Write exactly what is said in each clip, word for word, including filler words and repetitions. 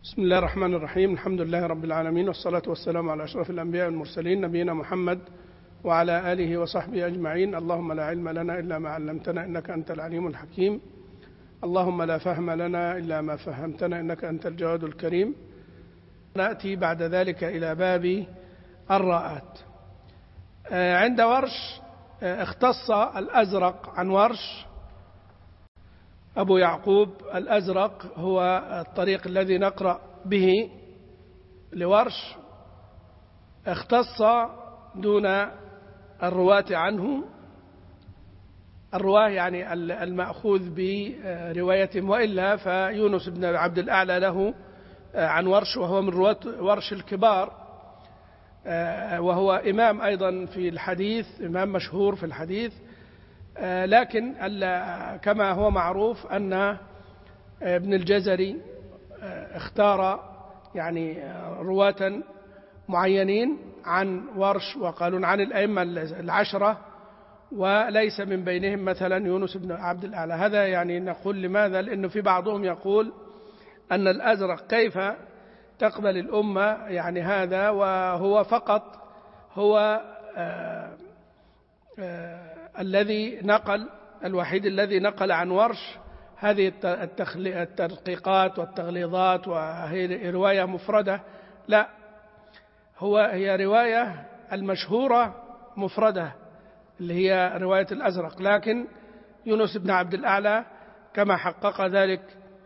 بسم الله الرحمن الرحيم. الحمد لله رب العالمين، والصلاة والسلام على أشرف الأنبياء والمرسلين نبينا محمد وعلى آله وصحبه أجمعين. اللهم لا علم لنا إلا ما علمتنا إنك أنت العليم الحكيم. اللهم لا فهم لنا إلا ما فهمتنا إنك أنت الجواد الكريم. نأتي بعد ذلك إلى باب الراءات. عند ورش اختص الأزرق عن ورش. أبو يعقوب الأزرق هو الطريق الذي نقرأ به لورش، اختص دون الرواة عنه. الرواه يعني المأخوذ بروايتهم، وإلا فيونس بن عبد الأعلى له عن ورش، وهو من رواة ورش الكبار، وهو إمام أيضا في الحديث، إمام مشهور في الحديث. لكن كما هو معروف أن ابن الجزري اختار يعني رواة معينين عن ورش، وقالوا عن الأئمة العشرة، وليس من بينهم مثلا يونس بن عبد الأعلى. هذا يعني نقول لماذا؟ لأنه في بعضهم يقول أن الأزرق كيف تقبل الأمة يعني هذا، وهو فقط هو آآ آآ الذي نقل الوحيد الذي نقل عن ورش هذه التدقيقات والتغليظات، وهي رواية مفردة. لا، هو هي رواية المشهورة مفردة اللي هي رواية الأزرق، لكن يونس بن عبد الأعلى كما حقق ذلك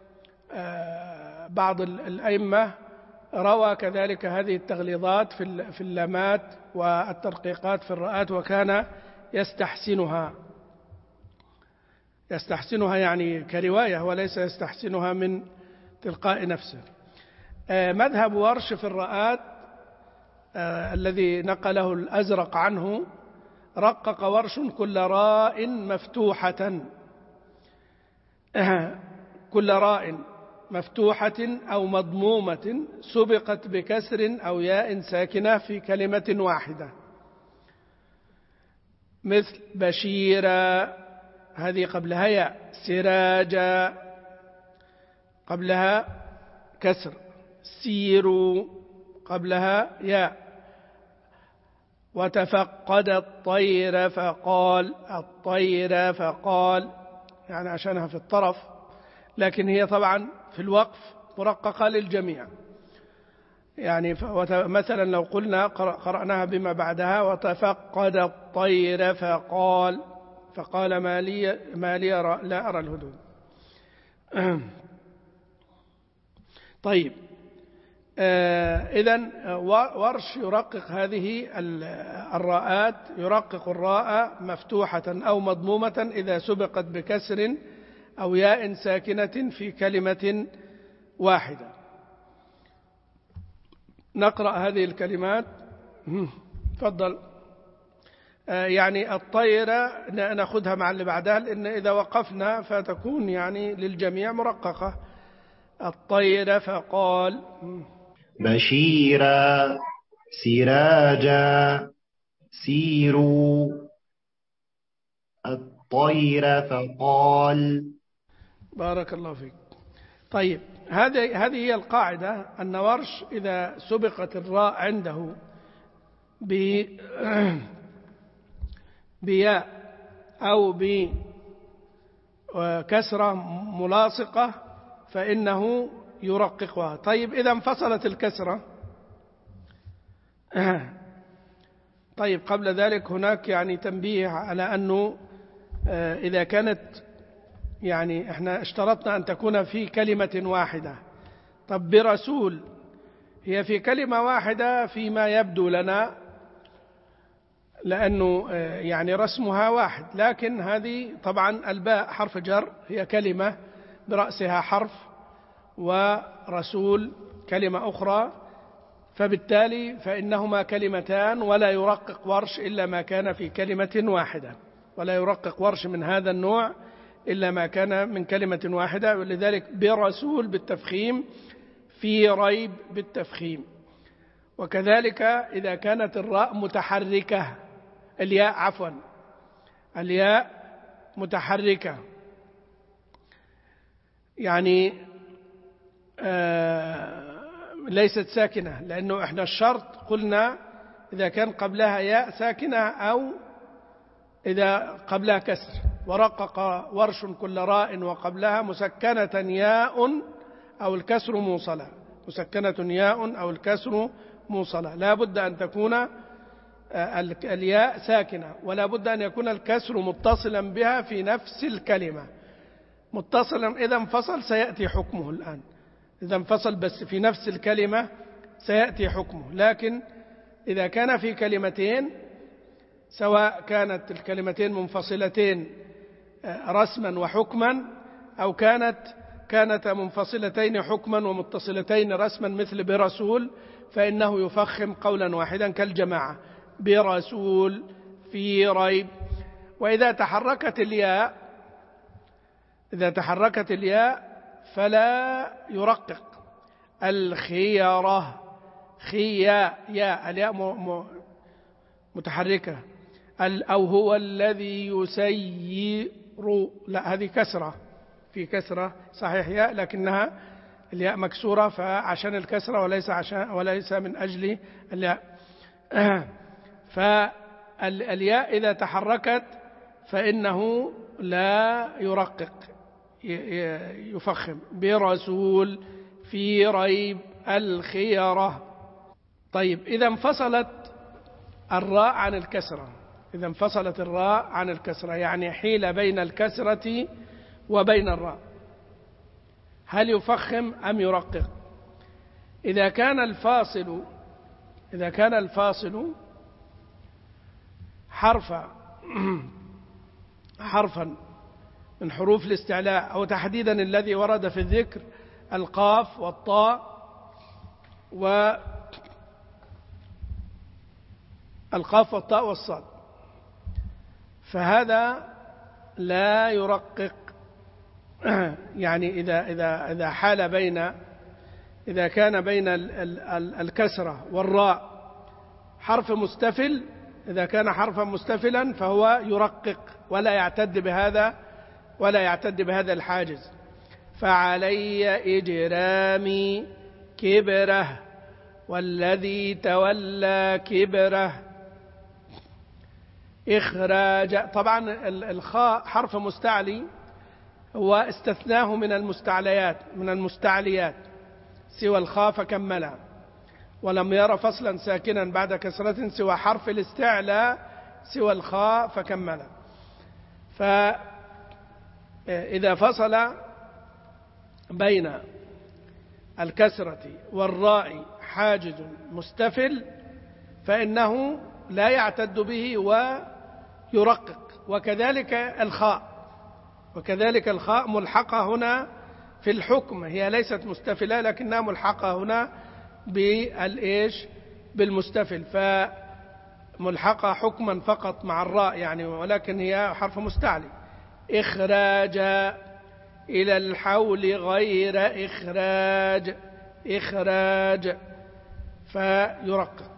بعض الأئمة روى كذلك هذه التغليظات في اللامات والتدقيقات في الراءات، وكان يستحسنها يستحسنها يعني كرواية، وليس يستحسنها من تلقاء نفسه. مذهب ورش في الراءات الذي نقله الأزرق عنه: رقق ورش كل راء مفتوحة كل راء مفتوحة أو مضمومة سبقت بكسر أو ياء ساكنة في كلمة واحدة، مثل بشيرا هذه قبلها ياء، سراجا قبلها كسر، سيروا قبلها ياء، وتفقد الطير فقال، الطير فقال يعني عشانها في الطرف، لكن هي طبعا في الوقف مرققة للجميع. يعني مثلا لو قلنا قرأناها بما بعدها: وتفقد الطير فقال، فقال ما لي, ما لي لا أرى الهدود. طيب، إذن ورش يرقق هذه الراءات، يرقق الراء مفتوحة أو مضمومة إذا سبقت بكسر أو ياء ساكنة في كلمة واحدة. نقرأ هذه الكلمات. تفضل. يعني الطيرة نأخذها مع اللي بعدها، لأن إذا وقفنا فتكون يعني للجميع مرققة. الطير فقال، بشيرا، سراجا، سيروا، الطير فقال. بارك الله فيك. طيب، هذه هذه هي القاعدة، أن ورش إذا سبقت الراء عنده بياء أو بكسرة ملاصقة فإنه يرققها. طيب، إذا انفصلت الكسرة، طيب قبل ذلك هناك يعني تنبيه على أنه إذا كانت يعني احنا اشترطنا أن تكون في كلمة واحدة. طب برسول هي في كلمة واحدة فيما يبدو لنا، لأنه يعني رسمها واحد، لكن هذه طبعا الباء حرف جر، هي كلمة برأسها حرف، ورسول كلمة أخرى، فبالتالي فإنهما كلمتان، ولا يرقق ورش إلا ما كان في كلمة واحدة، ولا يرقق ورش من هذا النوع إلا ما كان من كلمة واحدة. ولذلك برسول بالتفخيم، في ريب بالتفخيم. وكذلك إذا كانت الراء متحركة، الياء عفوا الياء متحركة، يعني آه ليست ساكنة، لأنه إحنا الشرط قلنا إذا كان قبلها ياء ساكنة أو إذا قبلها كسر. ورقق ورش كل راء وقبلها مسكنة ياء أو الكسر موصلة، مسكنة ياء أو الكسر موصلة. لا بد أن تكون الياء ساكنة، ولا بد أن يكون الكسر متصلا بها في نفس الكلمة. متصلا إذا انفصل سيأتي حكمه الآن، إذا انفصل بس في نفس الكلمة سيأتي حكمه. لكن إذا كان في كلمتين، سواء كانت الكلمتين منفصلتين رسما وحكما أو كانت كانت منفصلتين حكما ومتصلتين رسما مثل برسول، فإنه يفخم قولا واحدا كالجماعة، برسول، في ريب. وإذا تحركت الياء إذا تحركت الياء فلا يرقق. الخيرة، خياء، ياء الياء متحركة. أو هو الذي يسير، لا هذه كسرة، في كسرة صحيح ياء لكنها الياء مكسورة فعشان الكسرة وليس عشان وليس من أجل الياء. فالياء إذا تحركت فإنه لا يرقق، يفخم. برسول، في ريب، الخيرة. طيب إذا انفصلت الراء عن الكسرة إذا انفصلت الراء عن الكسرة يعني حيل بين الكسرة وبين الراء، هل يفخم أم يرقق؟ إذا كان الفاصل إذا كان الفاصل حرفا حرفا من حروف الاستعلاء، أو تحديدا الذي ورد في الذكر القاف والطاء و القاف والطاء والصاد، فهذا لا يرقق. يعني إذا إذا إذا حال بين إذا كان بين الكسرة والراء حرف مستفل، إذا كان حرفا مستفلا فهو يرقق ولا يعتد بهذا ولا يعتد بهذا الحاجز. فعلي إجرامي كبره والذي تولى كبره. إخراج، طبعا الخاء حرف مستعلي، هو استثناه من المستعليات من المستعليات سوى الخاء فكملها، ولم ير فصلا ساكنا بعد كسرة سوى حرف الاستعلاء سوى الخاء فكملها. فإذا فصل بين الكسرة والراء حاجز مستفل فإنه لا يعتد به ويرقق. وكذلك الخاء وكذلك الخاء ملحقة هنا في الحكم، هي ليست مستفلة لكنها ملحقة هنا بالإيش بالمستفل، فملحقة حكما فقط مع الراء يعني، ولكن هي حرف مستعلي. إخراج إلى الحول غير إخراج إخراج فيرقق.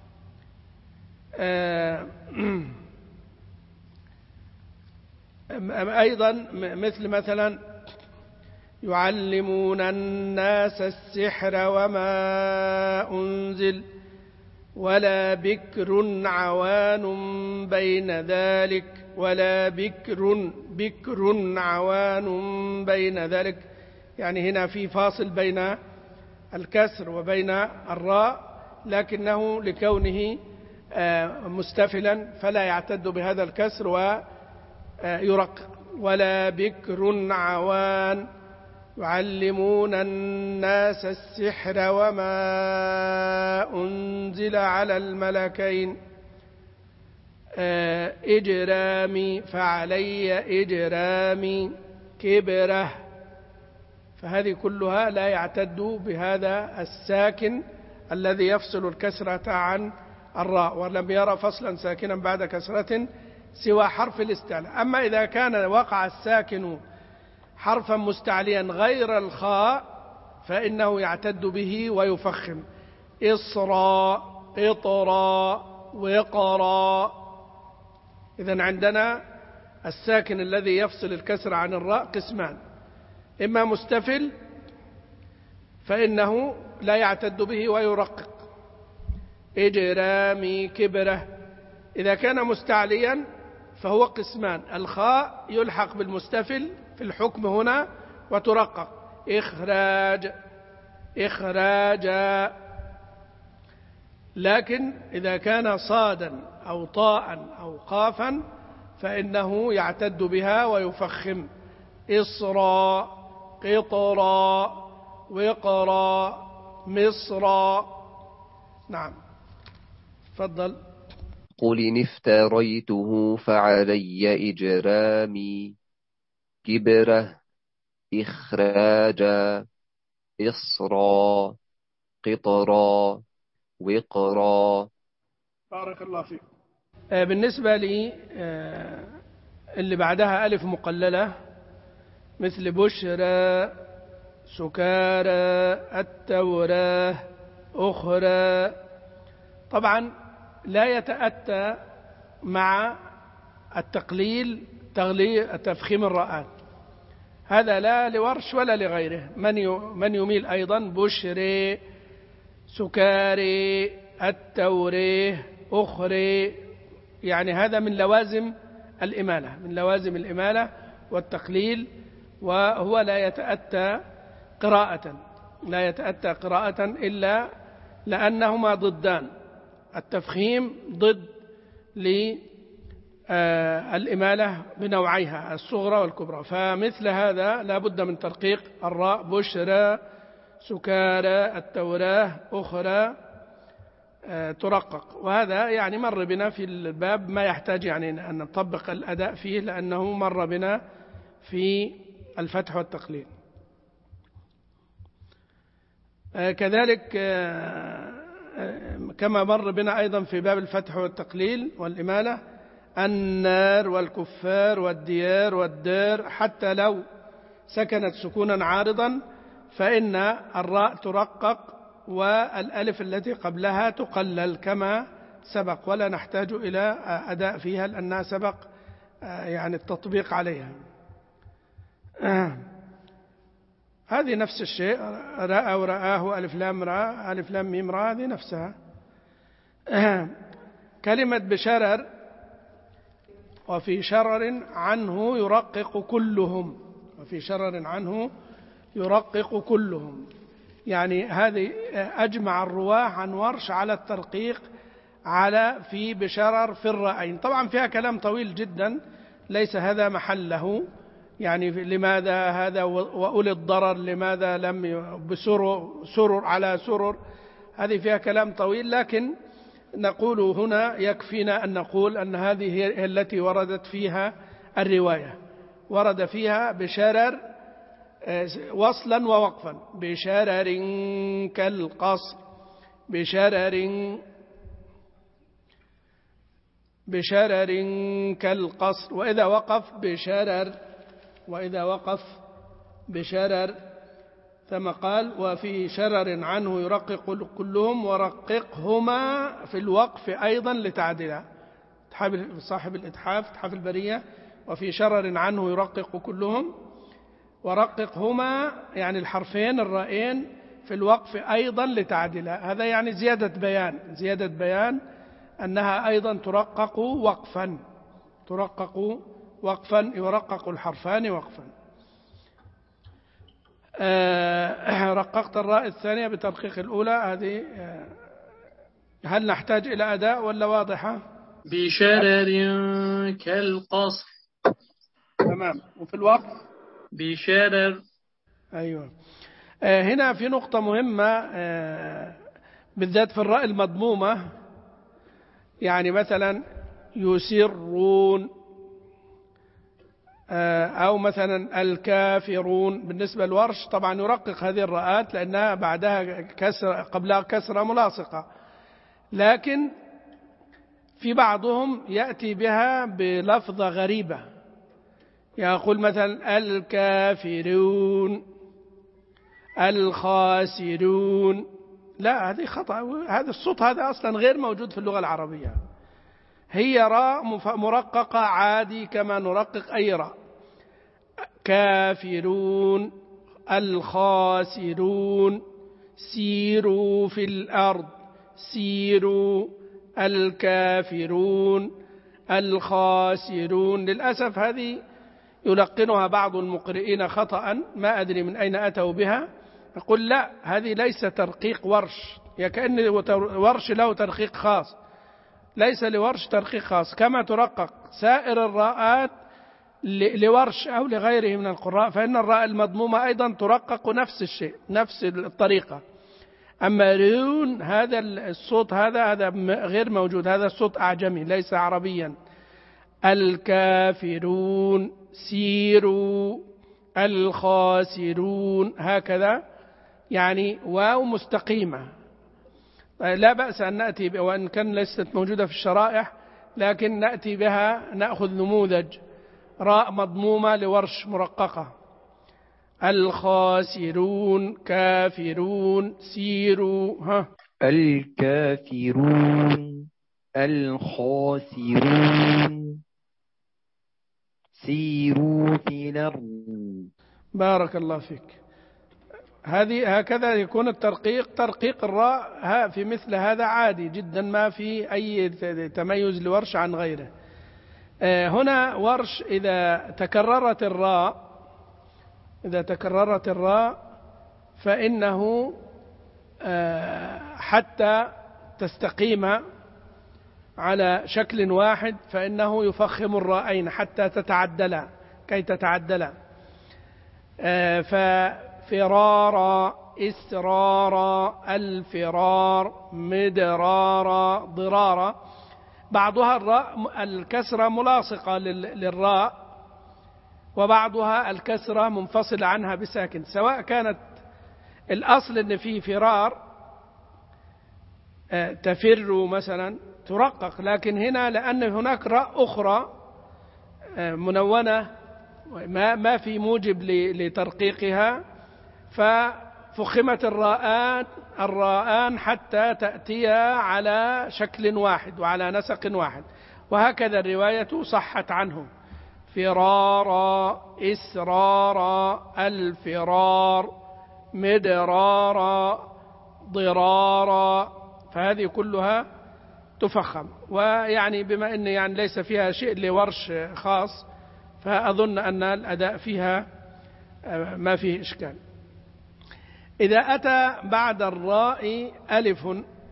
أيضا مثل مثلا يعلمون الناس السحر وما أنزل ولا بكر عوان بين ذلك ولا بكر بكر عوان بين ذلك. يعني هنا في فاصل بين الكسر وبين الراء، لكنه لكونه مستفلا فلا يعتد بهذا الكسر ويرقق. ولا بكر عوان يعلمون الناس السحر وما أنزل على الملكين. إجرامي فعلي إجرامي كبره. فهذه كلها لا يعتد بهذا الساكن الذي يفصل الكسرة عن الراء، ولم يرى فصلا ساكنا بعد كسرة سوى حرف الاستعلاء. أما إذا كان وقع الساكن حرفا مستعليا غير الخاء فإنه يعتد به ويفخم. إصرا إطرا وقرا. إذن عندنا الساكن الذي يفصل الكسر عن الراء قسمان: إما مستفل فإنه لا يعتد به ويرقق. إجرامي كبره. إذا كان مستعليا فهو قسمان: الخاء يلحق بالمستفل في الحكم هنا وترقق: إخراج إخراجا. لكن إذا كان صادا أو طاء أو قافا فإنه يعتد بها ويفخم: إصرا قطرا وقرا مصرا. نعم، تفضل. قل إن افتريته فعلي إجرامي كبره إخراجا إصرا قطرا وقرا. بارك الله فيك. بالنسبة لي اللي بعدها ألف مقللة مثل بشرى سكارى التوراة أخرى، طبعا لا يتأتى مع التقليل تفخيم الراءات، هذا لا لورش ولا لغيره. من يميل أيضا بشري سكاري التوريه أخري، يعني هذا من لوازم الإمالة من لوازم الإمالة والتقليل، وهو لا يتأتى قراءة لا يتأتى قراءة إلا لأنهما ضدان. التفخيم ضد للإمالة بنوعيها الصغرى والكبرى، فمثل هذا لا بد من ترقيق الراء: بشرى سكارى التوراة أخرى ترقق. وهذا يعني مر بنا في الباب، ما يحتاج يعني أن نطبق الأداء فيه لأنه مر بنا في الفتح والتقليل. كذلك كما مر بنا أيضا في باب الفتح والتقليل والإمالة: النار والكفار والديار والدار، حتى لو سكنت سكونا عارضا فإن الراء ترقق والألف التي قبلها تقلل كما سبق، ولا نحتاج إلى أداء فيها لأنها سبق يعني التطبيق عليها. هذه نفس الشيء: رأى ورآه ألف لام راء ألف لام ميم راء، هذه نفسها. كلمة بشرر: وفي شرر عنه يرقق كلهم وفي شرر عنه يرقق كلهم، يعني هذه أجمع الرواة عن ورش على الترقيق على في بشرر في الرأين. طبعا فيها كلام طويل جدا ليس هذا محله، يعني لماذا هذا وأولي الضرر لماذا لم بسرر سرر على سرر، هذه فيها كلام طويل، لكن نقول هنا يكفينا أن نقول أن هذه هي التي وردت فيها الرواية، ورد فيها بشرر وصلا ووقفا: بشرر كالقصر بشرر بشرر كالقصر، وإذا وقف بشرر وإذا وقف بشرر. ثم قال: وفي شرر عنه يرقق كلهم ورققهما في الوقف أيضا لتعدلا. صاحب الإتحاف إتحاف البرية: وفي شرر عنه يرقق كلهم ورققهما، يعني الحرفين الرائين في الوقف أيضا لتعدلا. هذا يعني زيادة بيان زيادة بيان أنها أيضا ترقق وقفا ترقق وقفا يرقق الحرفان وقفا. آه رققت الراء الثانية بترقيق الأولى، هذه آه هل نحتاج إلى أداء ولا واضحة؟ بشرر كالقصر. تمام. وفي الوقف بشرر. أيوة. آه هنا في نقطة مهمة آه بالذات في الراء المضمومة، يعني مثلا يسرون أو مثلا الكافرون، بالنسبة للورش طبعا يرقق هذه الراءات لأنها بعدها كسر قبلها كسرة ملاصقة، لكن في بعضهم يأتي بها بلفظة غريبة، يقول مثلا الكافرون الخاسرون، لا هذه خطأ، هذا الصوت هذا أصلا غير موجود في اللغة العربية، هي راء مرققة عادي كما نرقق أي راء. كافرون الخاسرون سيروا في الأرض سيروا. الكافرون الخاسرون. للأسف هذه يلقنها بعض المقرئين خطأ، ما أدري من أين أتوا بها. أقول لا، هذه ليس ترقيق ورش، يا كأن ورش له ترقيق خاص، ليس لورش ترقيق خاص. كما ترقق سائر الراءات لورش أو لغيره من القراء، فإن الراء المضمومة أيضا ترقق نفس الشيء، نفس الطريقة. أما رون هذا الصوت هذا هذا غير موجود، هذا الصوت أعجمي ليس عربيا. الكافرون سيروا. الخاسرون هكذا، يعني واو مستقيمة. لا بأس أن نأتي، وإن كان ليست موجودة في الشرائح لكن نأتي بها، نأخذ نموذج راء مضمومة لورش مرققة. الخاسرون كافرون سيروا. ها الكافرون الخاسرون سيروا في الأرض. بارك الله فيك. هذه هكذا يكون الترقيق، ترقيق الراء في مثل هذا عادي جدا، ما في أي تميز لورش عن غيره. هنا ورش إذا تكررت الراء إذا تكررت الراء فإنه حتى تستقيم على شكل واحد فإنه يفخم الراءين حتى تتعدلا كي تتعدلا. ففرارا إسرارا الفرار مدرارا ضرارا. بعضها الراء الكسرة ملاصقة للراء، وبعضها الكسرة منفصلة عنها بساكن، سواء كانت الأصل أن فيه فرار تفر مثلا ترقق، لكن هنا لأن هناك راء أخرى منونة ما ما في موجب لترقيقها، ففخمت الراءات الراءان حتى تأتيا على شكل واحد وعلى نسق واحد. وهكذا الرواية صحت عنه: فرارا إسرارا الفرار مدرارا ضرارا. فهذه كلها تفخم، ويعني بما أن يعني ليس فيها شيء لورش خاص، فأظن أن الأداء فيها ما فيه إشكال. إذا أتى بعد الراء ألف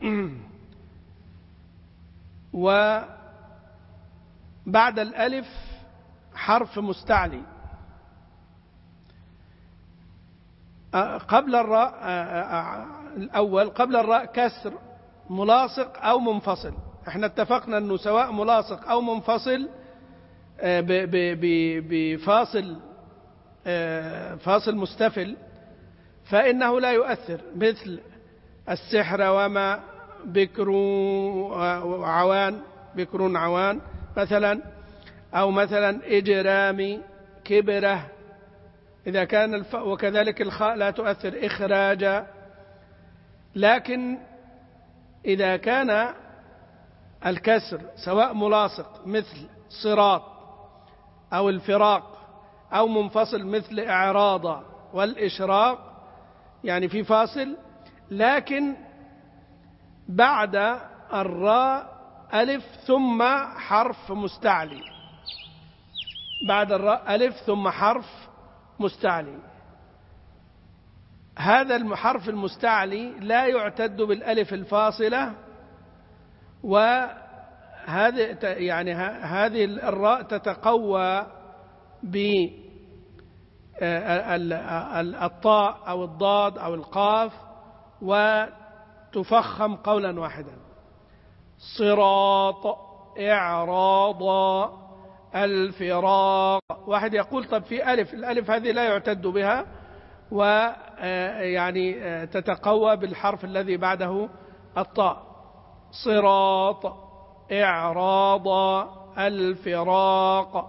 وبعد الألف حرف مستعلي، قبل الراء الأول قبل الراء كسر ملاصق أو منفصل. احنا اتفقنا أنه سواء ملاصق أو منفصل بفاصل فاصل مستفل فإنه لا يؤثر، مثل السحر وما بكر عوان بكر عوان مثلا، أو مثلا إجرامي كبره إذا كان الف... وكذلك الخاء لا تؤثر إخراجا. لكن إذا كان الكسر سواء ملاصق مثل صراط أو الفراق، أو منفصل مثل إعراض والإشراق، يعني في فاصل، لكن بعد الراء ألف ثم حرف مستعلي، بعد الراء ألف ثم حرف مستعلي. هذا الحرف المستعلي لا يعتد بالألف الفاصلة، وهذه يعني هذه الراء تتقوى بالطاء أو الضاد أو القاف وتفخم قولا واحدا: صراط إعراضا الفراق. واحد يقول طب في ألف، الألف هذه لا يعتد بها، ويعني تتقوى بالحرف الذي بعده الطاء: صراط إعراضا الفراق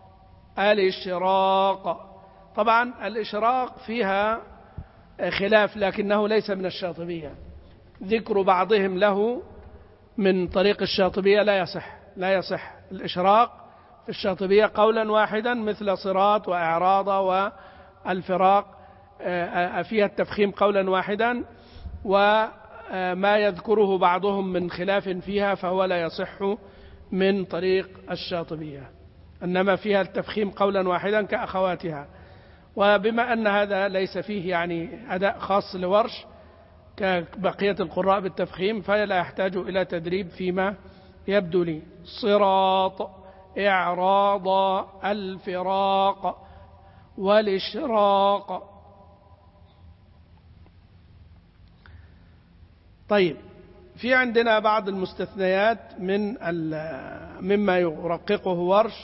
الإشراق. طبعا الإشراق فيها خلاف لكنه ليس من الشاطبية، ذكر بعضهم له من طريق الشاطبية لا يصح لا يصح الإشراق في الشاطبية قولا واحدا مثل صراط وإعراض والفراق، فيها التفخيم قولا واحدا، وما يذكره بعضهم من خلاف فيها فهو لا يصح من طريق الشاطبية، إنما فيها التفخيم قولا واحدا كأخواتها. وبما أن هذا ليس فيه يعني أداء خاص لورش كبقية القراء بالتفخيم فلا يحتاج إلى تدريب فيما يبدو لي. صراط، إعراض، الفراق، والإشراق. طيب، في عندنا بعض المستثنيات من مما يرققه ورش.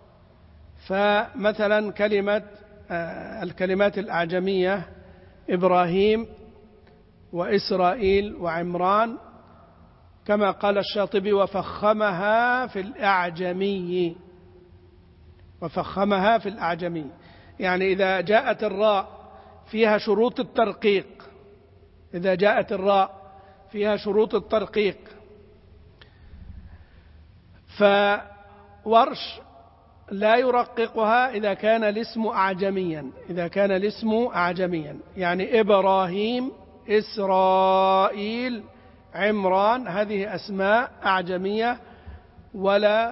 فمثلا كلمة الكلمات الأعجمية إبراهيم وإسرائيل وعمران، كما قال الشاطبي: وفخمها في الأعجمي. وفخمها في الأعجمي يعني إذا جاءت الراء فيها شروط الترقيق، إذا جاءت الراء فيها شروط الترقيق، فورش لا يرققها إذا كان الاسم أعجميا. إذا كان الاسم أعجميا يعني إبراهيم، إسرائيل، عمران، هذه أسماء أعجمية ولا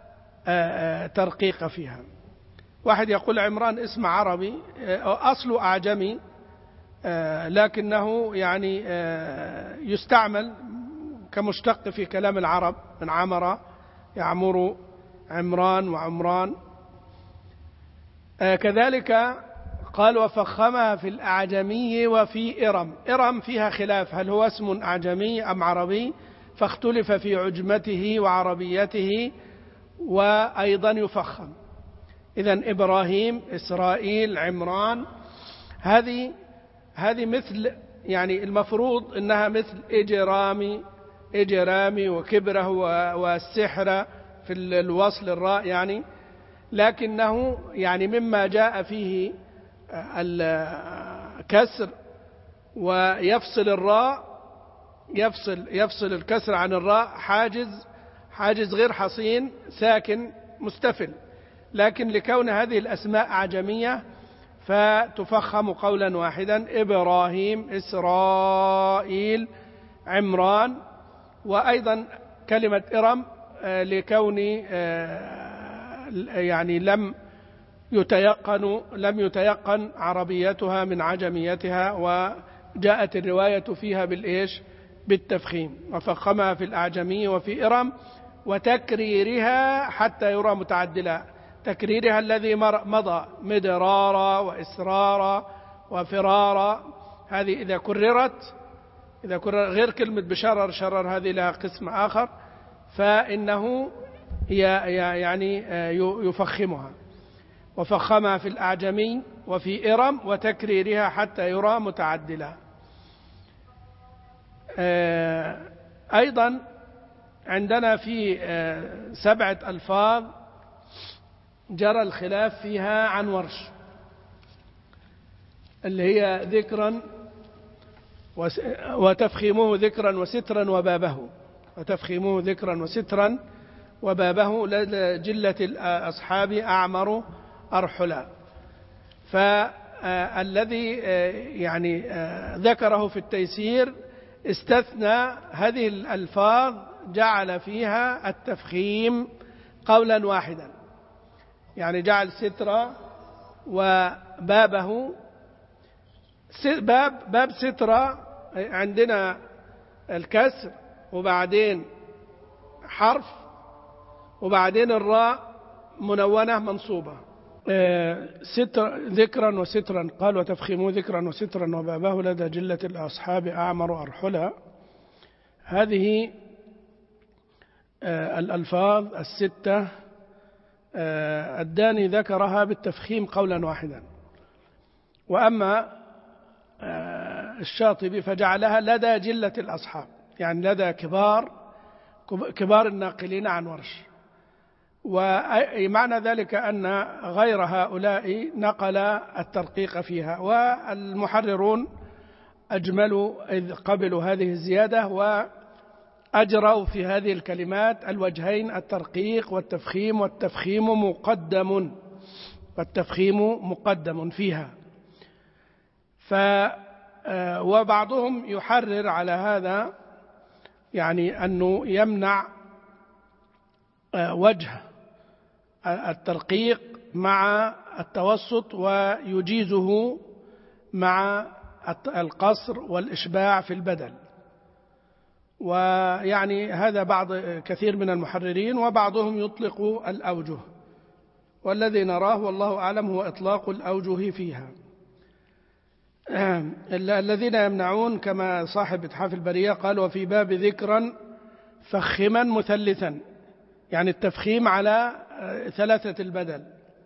ترقيق فيها. واحد يقول عمران اسم عربي أصله أعجمي لكنه يعني يستعمل كمشتق في كلام العرب من عمر يعمر، عمران وعمران. كذلك قال: وفخمها في الأعجمي وفي إرم. إرم فيها خلاف هل هو اسم أعجمي أم عربي، فاختلف في عجمته وعربيته، وأيضا يفخم. إذن إبراهيم، إسرائيل، عمران، هذه هذه مثل يعني المفروض إنها مثل إجرامي إجرامي وكبره والسحر في الوصل الراء يعني، لكنه يعني مما جاء فيه الكسر ويفصل الراء، يفصل يفصل الكسر عن الراء حاجز حاجز غير حصين ساكن مستفل، لكن لكون هذه الأسماء أعجمية فتفخم قولا واحدا: إبراهيم، إسرائيل، عمران. وأيضا كلمة إرم لكون يعني لم يتيقن لم يتيقن عربيتها من عجميتها، وجاءت الرواية فيها بالإيش؟ بالتفخيم. وفخمها في الأعجمي وفي إرم، وتكريرها حتى يرى متعدلا. تكريرها الذي مضى: مدرارا وإسرارا وفرارا، هذه إذا كررت إذا كرر غير كلمة بشرر، شرر هذه لها قسم آخر، فإنه يعني يفخمها. وفخمها في الأعجمي وفي إرم، وتكريرها حتى يرى متعدلا. أيضا عندنا في سبعة ألفاظ جرى الخلاف فيها عن ورش، اللي هي ذكرا وتفخيمه ذكرا وسترا وبابه. وتفخيمه ذكرا وسترا وبابه لدى جلة الأصحاب أعمر أرحلا. فالذي يعني ذكره في التيسير استثنى هذه الألفاظ، جعل فيها التفخيم قولا واحدا، يعني جعل سترة وبابه. باب باب سترة عندنا الكسر وبعدين حرف وبعدين الراء منونة منصوبة. ستر ذكرا وسترا، قال: وتفخيموا ذكرا وسترا وبابه لدى جلة الأصحاب أعمر أرحلا. هذه الألفاظ الستة الداني ذكرها بالتفخيم قولا واحدا، وأما الشاطبي فجعلها لدى جلة الأصحاب، يعني لدى كبار كبار الناقلين عن ورش. ومعنى ذلك أن غير هؤلاء نقل الترقيق فيها، والمحررون أجملوا إذ قبلوا هذه الزيادة وأجروا في هذه الكلمات الوجهين: الترقيق والتفخيم. والتفخيم مقدم والتفخيم مقدم فيها. وبعضهم يحرر على هذا، يعني أنه يمنع وجه الترقيق مع التوسط ويجيزه مع القصر والإشباع في البدل. ويعني هذا بعض كثير من المحررين، وبعضهم يطلق الأوجه، والذي نراه والله أعلم هو إطلاق الأوجه فيها. الذين يمنعون كما صاحب إتحاف البرية قال: وفي باب ذكرا فخما مثلثا، يعني التفخيم على ثلاثة البدل،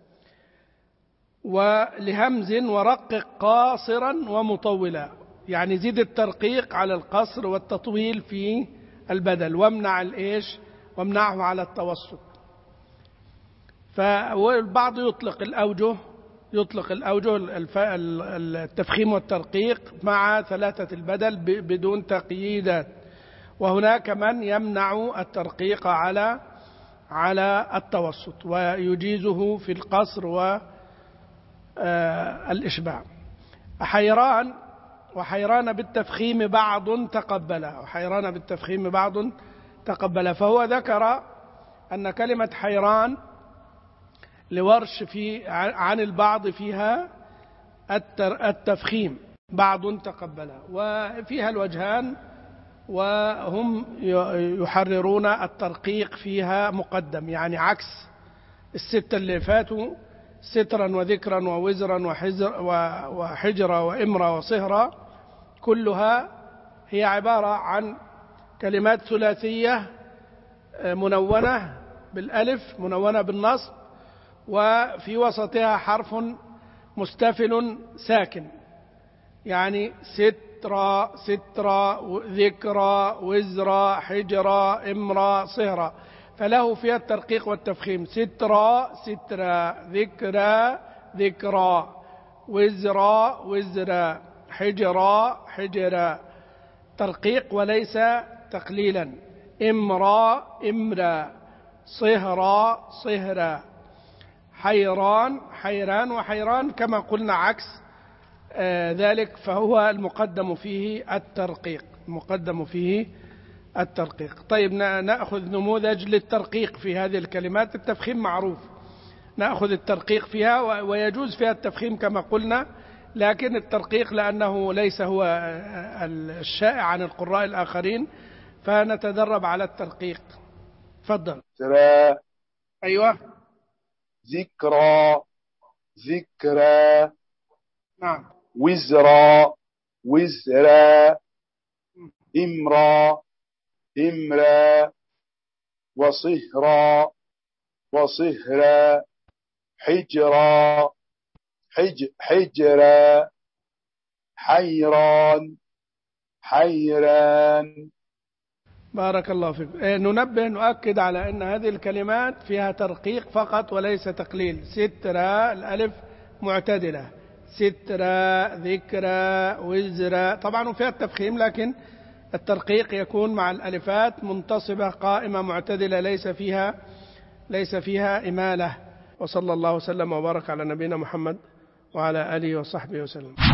ولهمز ورقق قاصرا ومطولا، يعني زيد الترقيق على القصر والتطويل في البدل، وامنع الإيش وامنعه على التوسط. فالبعض يطلق الأوجه يطلق الأوجه التفخيم والترقيق مع ثلاثة البدل بدون تقييدات، وهناك من يمنع الترقيق على على التوسط ويجيزه في القصر والإشباع. حيران وحيران بالتفخيم بعض تقبله وحيران بالتفخيم بعض تقبله فهو ذكر أن كلمة حيران لورش في عن البعض فيها التفخيم بعض تقبله، وفيها الوجهان، وهم يحررون الترقيق فيها مقدم، يعني عكس الستة اللي فاتوا: سترا وذكرا ووزرا وحجر وحجرا وإمرا وصهرا، كلها هي عبارة عن كلمات ثلاثية منونة بالألف، منونة بالنصب، وفي وسطها حرف مستفل ساكن، يعني سترا سترا ذكرا وزرا حجرا إمرا صهرا، فله فيها الترقيق والتفخيم: سترا سترا ذكرا ذكرا وزرا وزرا حجرا حجرا، ترقيق وليس تقليلا. إمرا إمرا صهرا صهرا، حيران حيران وحيران كما قلنا عكس آه ذلك، فهو المقدم فيه الترقيق المقدم فيه الترقيق. طيب نأخذ نموذج للترقيق في هذه الكلمات. التفخيم معروف، نأخذ الترقيق فيها، ويجوز فيها التفخيم كما قلنا، لكن الترقيق لأنه ليس هو الشائع عن القراء الآخرين، فنتدرب على الترقيق. تفضل. ذكرى أيوة. ذكرى ذكرى. نعم. وزرى وزرى. إمرا إمرا. وصهرا وصهرا. حجرا حج حجرا. حيران حيران. بارك الله فيك. ننبه نؤكد على أن هذه الكلمات فيها ترقيق فقط وليس تقليل. سترى الألف معتدلة، سترى ذكرى وزرى، طبعا فيها التفخيم، لكن الترقيق يكون مع الألفات منتصبة قائمة معتدلة، ليس فيها ليس فيها إمالة. وصلى الله وسلم وبارك على نبينا محمد وعلى آله وصحبه وسلم.